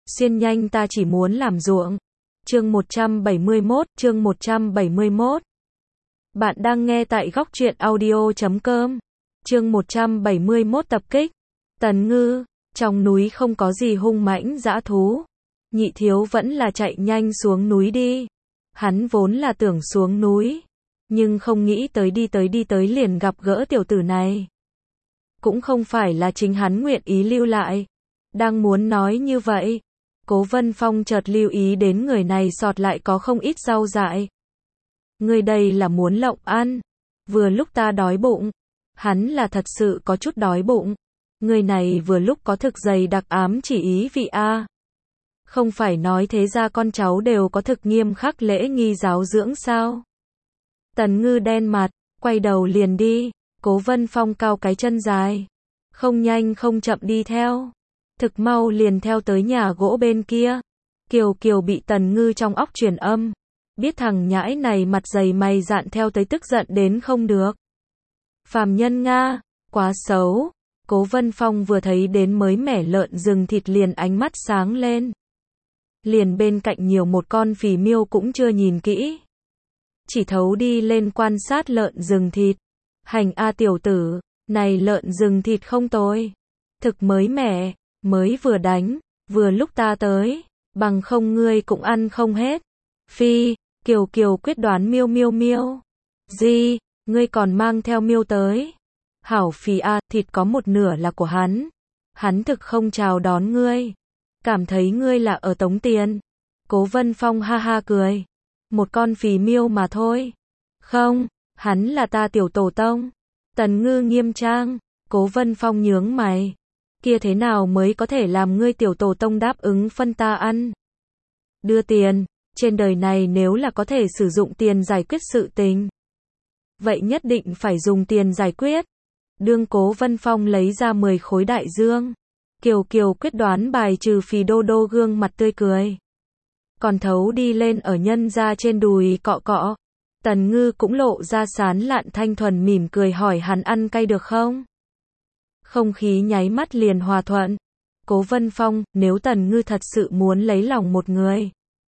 Xuyên nhanh ta chỉ muốn làm ruộng. Chương 171. Bạn đang nghe tại góc truyện audio.com. Chương 171 tập kích. Tần Ngư, trong núi không có gì hung mãnh dã thú. Nhị thiếu vẫn là chạy nhanh xuống núi đi. Hắn vốn là tưởng xuống núi, nhưng không nghĩ đi tới liền gặp gỡ tiểu tử này. Cũng không phải là chính hắn nguyện ý lưu lại. Đang muốn nói như vậy, Cố Vân Phong chợt lưu ý đến người này sọt lại có không ít rau dại. Người đây là muốn lộng ăn. Vừa lúc ta đói bụng. Hắn là thật sự có chút đói bụng. Người này vừa lúc có thực dày đặc ám chỉ ý vị a. Không phải nói thế ra con cháu đều có thực nghiêm khắc lễ nghi giáo dưỡng sao? Tần Ngư đen mặt, quay đầu liền đi. Cố Vân Phong cao cái chân dài, không nhanh không chậm đi theo. Thực mau liền theo tới nhà gỗ bên kia. Kiều Kiều bị Tần Ngư trong óc truyền âm. Biết thằng nhãi này mặt dày mày dạn theo tới tức giận đến không được. Phàm nhân Nga, quá xấu. Cố Vân Phong vừa thấy đến mới mẻ lợn rừng thịt liền ánh mắt sáng lên. Liền bên cạnh nhiều một con phì miêu cũng chưa nhìn kỹ. Chỉ thấu đi lên quan sát lợn rừng thịt. Hành a tiểu tử, này lợn rừng thịt không tồi. Thực mới mẻ, mới vừa đánh, vừa lúc ta tới, bằng không ngươi cũng ăn không hết. Phi, Kiều Kiều quyết đoán miêu miêu miêu. Gì, ngươi còn mang theo miêu tới. Hảo phì a, thịt có một nửa là của hắn. Hắn thực không chào đón ngươi. Cảm thấy ngươi là ở tống tiền. Cố Vân Phong ha ha cười. Một con phì miêu mà thôi. Không, hắn là ta tiểu tổ tông. Tần Ngư nghiêm trang. Cố Vân Phong nhướng mày. Kia thế nào mới có thể làm ngươi tiểu tổ tông đáp ứng phân ta ăn? Đưa tiền. Trên đời này nếu là có thể sử dụng tiền giải quyết sự tình, vậy nhất định phải dùng tiền giải quyết. Đương Cố Vân Phong lấy ra 10 khối đại dương. Kiều Kiều quyết đoán bài trừ phì đô đô gương mặt tươi cười. Còn thấu đi lên ở nhân ra trên đùi cọ cọ. Tần Ngư cũng lộ ra sán lạn thanh thuần mỉm cười hỏi hắn ăn cay được không? Không khí nháy mắt liền hòa thuận. Cố Vân Phong, nếu Tần Ngư thật sự muốn lấy lòng một người,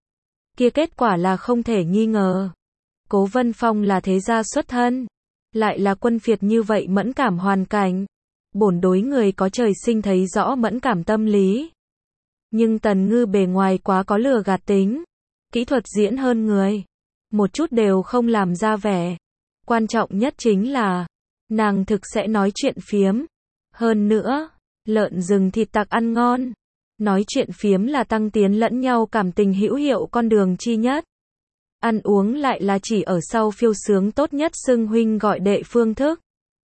kia kết quả là không thể nghi ngờ. Cố Vân Phong là thế gia xuất thân, lại là quân phiệt như vậy mẫn cảm hoàn cảnh. Bổn đối người có trời sinh thấy rõ mẫn cảm tâm lý. Nhưng Tần Ngư bề ngoài quá có lừa gạt tính, kỹ thuật diễn hơn người, một chút đều không làm ra vẻ. Quan trọng nhất chính là, nàng thực sẽ nói chuyện phiếm. Hơn nữa, lợn rừng thịt tặc ăn ngon. Nói chuyện phiếm là tăng tiến lẫn nhau cảm tình hữu hiệu con đường chi nhất. Ăn uống lại là chỉ ở sau phiêu sướng tốt nhất xưng huynh gọi đệ phương thức.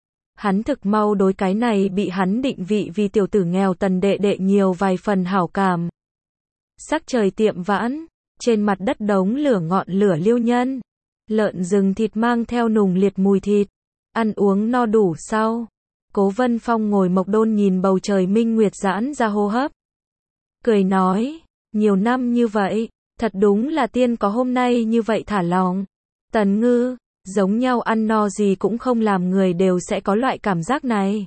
Hắn thực mau đối cái này bị hắn định vị vì tiểu tử nghèo Tần đệ đệ nhiều vài phần hảo cảm. Sắc trời tiệm vãn, trên mặt đất đống lửa ngọn lửa liêu nhân. Lợn rừng thịt mang theo nùng liệt mùi thịt. Ăn uống no đủ sau, Cố Vân Phong ngồi mộc đôn nhìn bầu trời minh nguyệt giãn ra hô hấp. Cười nói, nhiều năm như vậy, thật đúng là tiên có hôm nay như vậy thả lòng. Tần Ngư, giống nhau ăn no gì cũng không làm người đều sẽ có loại cảm giác này.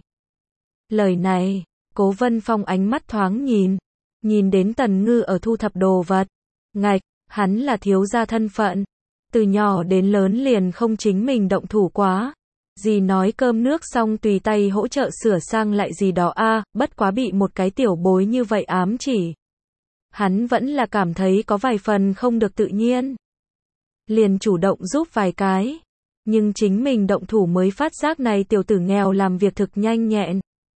Lời này, Cố Vân Phong ánh mắt thoáng nhìn đến Tần Ngư ở thu thập đồ vật. Ngạch, hắn là thiếu gia thân phận, từ nhỏ đến lớn liền không chính mình động thủ quá. Dì nói cơm nước xong tùy tay hỗ trợ sửa sang lại gì đó a, bất quá bị một cái tiểu bối như vậy ám chỉ. Hắn vẫn là cảm thấy có vài phần không được tự nhiên. Liền chủ động giúp vài cái. Nhưng chính mình động thủ mới phát giác này tiểu tử nghèo làm việc thực nhanh nhẹn.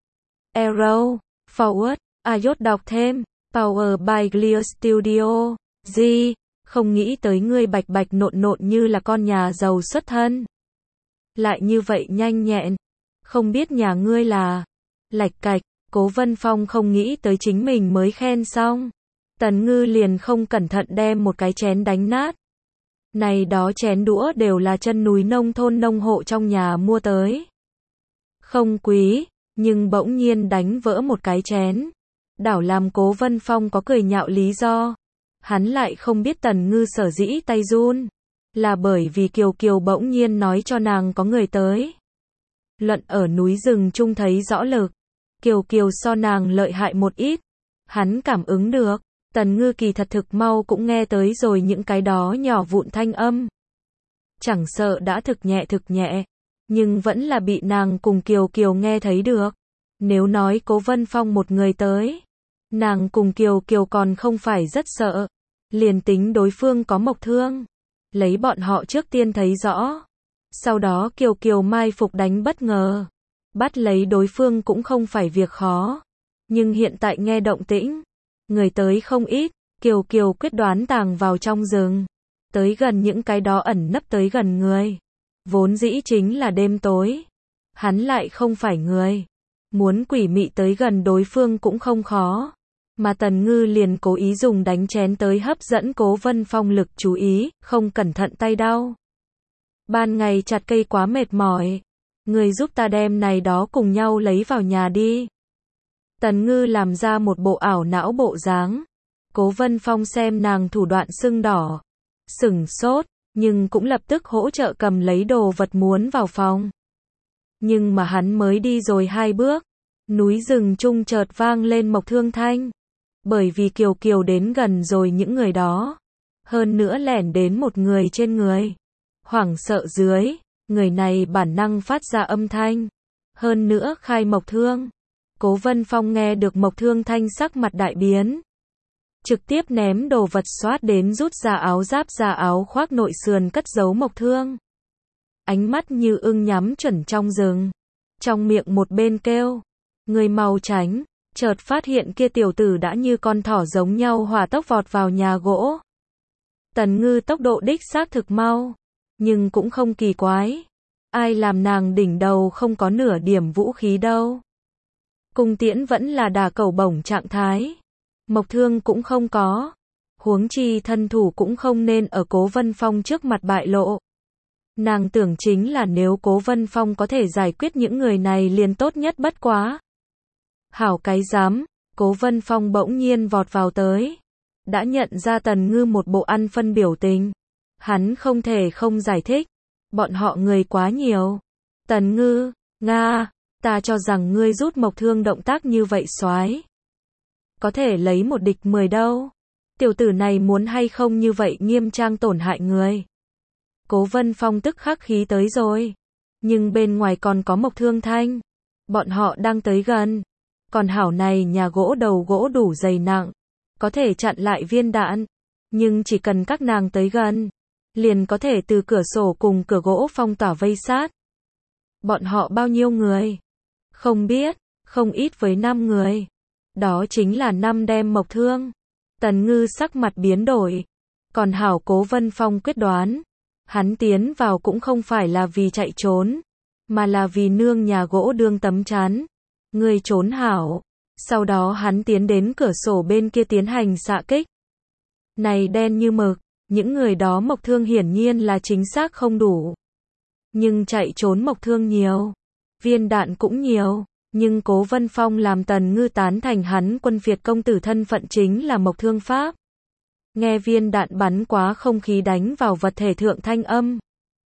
Arrow, Forward, iOS đọc thêm, Power by Clear Studio, G, không nghĩ tới ngươi bạch bạch nộn nộn như là con nhà giàu xuất thân. Lại như vậy nhanh nhẹn, không biết nhà ngươi là, lạch cạch. Cố Vân Phong không nghĩ tới chính mình mới khen xong. Tần Ngư liền không cẩn thận đem một cái chén đánh nát. Này đó chén đũa đều là chân núi nông thôn nông hộ trong nhà mua tới. Không quý, nhưng bỗng nhiên đánh vỡ một cái chén. Đảo làm Cố Vân Phong có cười nhạo lý do. Hắn lại không biết Tần Ngư sở dĩ tay run, là bởi vì Kiều Kiều bỗng nhiên nói cho nàng có người tới. Luận ở núi rừng chung thấy rõ lực, Kiều Kiều so nàng lợi hại một ít. Hắn cảm ứng được, Tần Ngư kỳ thật thực mau cũng nghe tới rồi những cái đó nhỏ vụn thanh âm. Chẳng sợ đã thực nhẹ, nhưng vẫn là bị nàng cùng Kiều Kiều nghe thấy được. Nếu nói Cố Vân Phong một người tới, nàng cùng Kiều Kiều còn không phải rất sợ. Liền tính đối phương có mộc thương, lấy bọn họ trước tiên thấy rõ. Sau đó Kiều Kiều mai phục đánh bất ngờ. Bắt lấy đối phương cũng không phải việc khó. Nhưng hiện tại nghe động tĩnh, người tới không ít, Kiều Kiều quyết đoán tàng vào trong rừng. Tới gần những cái đó ẩn nấp tới gần người. Vốn dĩ chính là đêm tối. Hắn lại không phải người. Muốn quỷ mị tới gần đối phương cũng không khó. Mà Tần Ngư liền cố ý dùng đánh chén tới hấp dẫn Cố Vân Phong lực chú ý, không cẩn thận tay đau. Ban ngày chặt cây quá mệt mỏi. Người giúp ta đem này đó cùng nhau lấy vào nhà đi. Tần Ngư làm ra một bộ ảo não bộ dáng. Cố Vân Phong xem nàng thủ đoạn sưng đỏ. Sửng sốt, nhưng cũng lập tức hỗ trợ cầm lấy đồ vật muốn vào phòng. Nhưng mà hắn mới đi rồi 2 bước. Núi rừng chung chợt vang lên mộc thương thanh. Bởi vì Kiều Kiều đến gần rồi những người đó. Hơn nữa lẻn đến một người trên người. Hoảng sợ dưới, người này bản năng phát ra âm thanh. Hơn nữa khai mộc thương. Cố Vân Phong nghe được mộc thương thanh sắc mặt đại biến. Trực tiếp ném đồ vật xoát đến rút ra áo giáp ra áo khoác nội sườn cất giấu mộc thương. Ánh mắt như ưng nhắm chuẩn trong rừng. Trong miệng một bên kêu. Người mau tránh. Chợt phát hiện kia tiểu tử đã như con thỏ giống nhau hỏa tốc vọt vào nhà gỗ. Tần Ngư tốc độ đích xác thực mau. Nhưng cũng không kỳ quái. Ai làm nàng đỉnh đầu không có nửa điểm vũ khí đâu. Cung tiễn vẫn là đà cẩu bổng trạng thái. Mộc thương cũng không có. Huống chi thân thủ cũng không nên ở Cố Vân Phong trước mặt bại lộ. Nàng tưởng chính là nếu Cố Vân Phong có thể giải quyết những người này liền tốt nhất bất quá. Hảo cái dám, Cố Vân Phong bỗng nhiên vọt vào tới. Đã nhận ra Tần Ngư một bộ ăn phân biểu tình. Hắn không thể không giải thích. Bọn họ người quá nhiều. Tần Ngư, Nga, ta cho rằng ngươi rút mộc thương động tác như vậy soái. Có thể lấy một địch 10 đâu. Tiểu tử này muốn hay không như vậy nghiêm trang tổn hại người. Cố Vân Phong tức khắc khí tới rồi. Nhưng bên ngoài còn có mộc thương thanh. Bọn họ đang tới gần. Còn hảo này nhà gỗ đầu gỗ đủ dày nặng. Có thể chặn lại viên đạn. Nhưng chỉ cần các nàng tới gần. Liền có thể từ cửa sổ cùng cửa gỗ phong tỏa vây sát. Bọn họ bao nhiêu người? Không biết, không ít với 5 người. Đó chính là 5 đem mộc thương. Tần Ngư sắc mặt biến đổi. Còn hảo Cố Vân Phong quyết đoán. Hắn tiến vào cũng không phải là vì chạy trốn. Mà là vì nương nhà gỗ đương tấm chắn. Người trốn hảo. Sau đó hắn tiến đến cửa sổ bên kia tiến hành xạ kích. Này đen như mực. Những người đó mộc thương hiển nhiên là chính xác không đủ. Nhưng chạy trốn mộc thương nhiều. Viên đạn cũng nhiều. Nhưng Cố Vân Phong làm Tần Ngư tán thành hắn quân Việt công tử thân phận chính là mộc thương pháp. Nghe viên đạn bắn quá không khí đánh vào vật thể thượng thanh âm.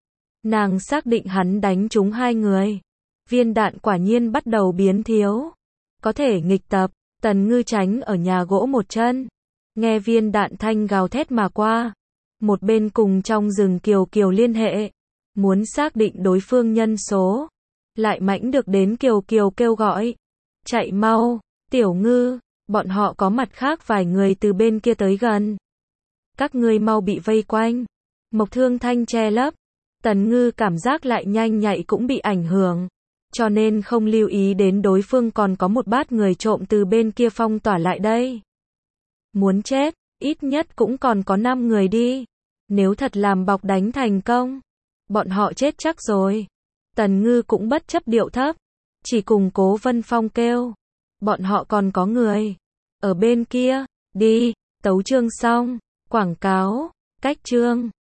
Nàng xác định hắn đánh trúng 2 người. Viên đạn quả nhiên bắt đầu biến thiếu. Có thể nghịch tập. Tần Ngư tránh ở nhà gỗ một chân. Nghe viên đạn thanh gào thét mà qua. Một bên cùng trong rừng Kiều Kiều liên hệ. Muốn xác định đối phương nhân số. Lại mãnh được đến Kiều Kiều kêu gọi. Chạy mau, Tiểu Ngư, bọn họ có mặt khác vài người từ bên kia tới gần. Các ngươi mau bị vây quanh. Mộc thương thanh che lấp. Tần Ngư cảm giác lại nhanh nhạy cũng bị ảnh hưởng. Cho nên không lưu ý đến đối phương còn có một bát người trộm từ bên kia phong tỏa lại đây. Muốn chết, ít nhất cũng còn có 5 người đi. Nếu thật làm bọc đánh thành công, bọn họ chết chắc rồi. Tần Ngư cũng bất chấp điệu thấp. Chỉ cùng Cố Vân Phong kêu. Bọn họ còn có người. Ở bên kia, đi, tấu chương xong. Quảng cáo, cách chương.